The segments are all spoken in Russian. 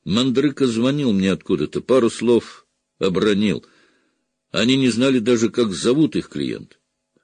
Мандрыка звонил мне откуда-то, пару слов обронил. Они не знали даже, как зовут их клиент.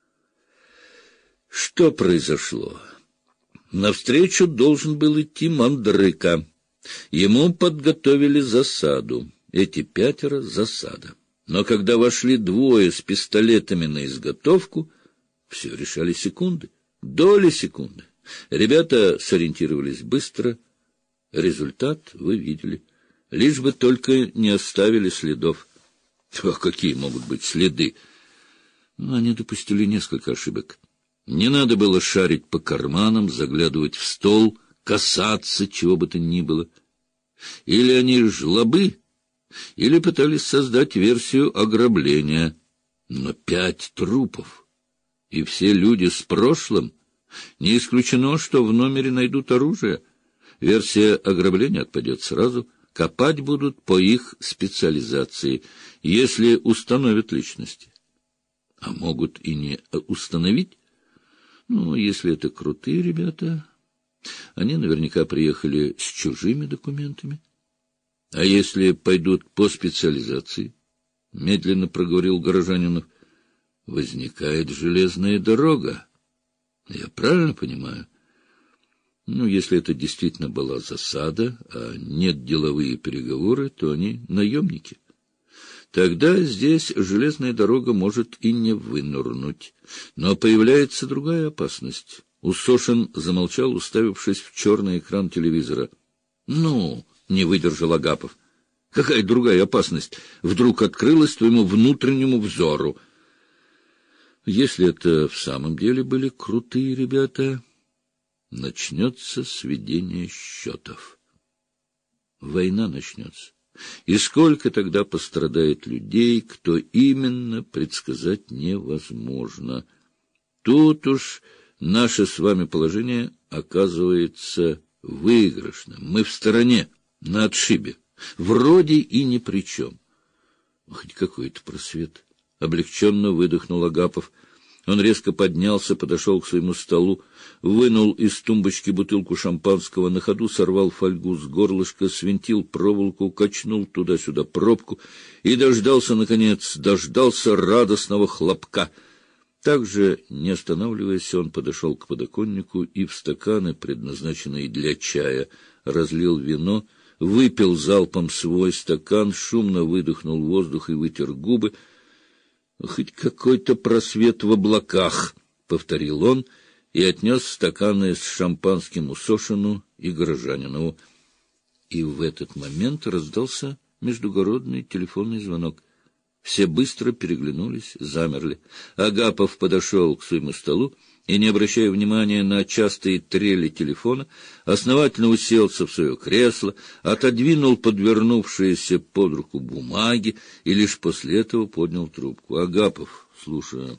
Что произошло? Навстречу должен был идти Мандрыка. Ему подготовили засаду. Эти 5 засада. Но когда вошли 2 с пистолетами на изготовку, все решали секунды, доли секунды. Ребята сориентировались быстро. Результат вы видели. Лишь бы только не оставили следов. А какие могут быть следы? Они допустили несколько ошибок. Не надо было шарить по карманам, заглядывать в стол, касаться чего бы то ни было. Или они жлобы, или пытались создать версию ограбления. Но 5 трупов, и все люди с прошлым. Не исключено, что в номере найдут оружие. Версия ограбления отпадет сразу. Копать будут по их специализации, если установят личности. А могут и не установить. Если это крутые ребята, они наверняка приехали с чужими документами. А если пойдут по специализации, медленно проговорил Горожанинов, возникает железная дорога. Я правильно понимаю? Если это действительно была засада, а нет деловые переговоры, то они наемники. Тогда здесь железная дорога может и не вынырнуть. Но появляется другая опасность. Усошин замолчал, уставившись в черный экран телевизора. Не выдержал Агапов. Какая другая опасность вдруг открылась твоему внутреннему взору? Если это в самом деле были крутые ребята, начнется сведение счетов. Война начнется. И сколько тогда пострадает людей, кто именно, предсказать невозможно. Тут уж наше с вами положение оказывается выигрышным. Мы в стороне, на отшибе, вроде и ни при чем. Хоть какой-то просвет. Облегченно выдохнул Агапов. Он резко поднялся, подошел к своему столу, вынул из тумбочки бутылку шампанского, на ходу сорвал фольгу с горлышка, свинтил проволоку, качнул туда-сюда пробку и дождался радостного хлопка. Также, не останавливаясь, он подошел к подоконнику и в стаканы, предназначенные для чая, разлил вино, выпил залпом свой стакан, шумно выдохнул воздух и вытер губы. «Хоть какой-то просвет в облаках», — повторил он и отнес стаканы с шампанским Усошину и Горожанинову. И в этот момент раздался междугородный телефонный звонок. Все быстро переглянулись, замерли. Агапов подошел к своему столу и, не обращая внимания на частые трели телефона, основательно уселся в свое кресло, отодвинул подвернувшиеся под руку бумаги и лишь после этого поднял трубку. Агапов, слушая,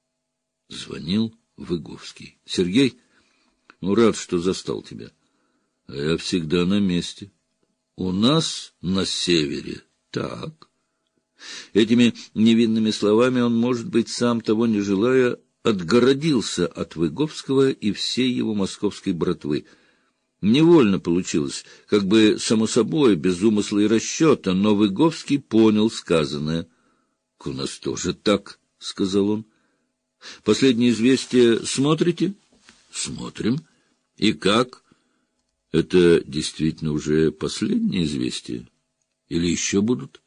звонил Выговский. — Сергей, рад, что застал тебя. А я всегда на месте. У нас на севере. Так. Этими невинными словами он, может быть, сам того не желая, отгородился от Выговского и всей его московской братвы. Невольно получилось, как бы само собой, без умысла и расчета, но Выговский понял сказанное. — У нас тоже так, — сказал он. — Последнее известие смотрите? — Смотрим. — И как? — Это действительно уже последнее известие? Или еще будут?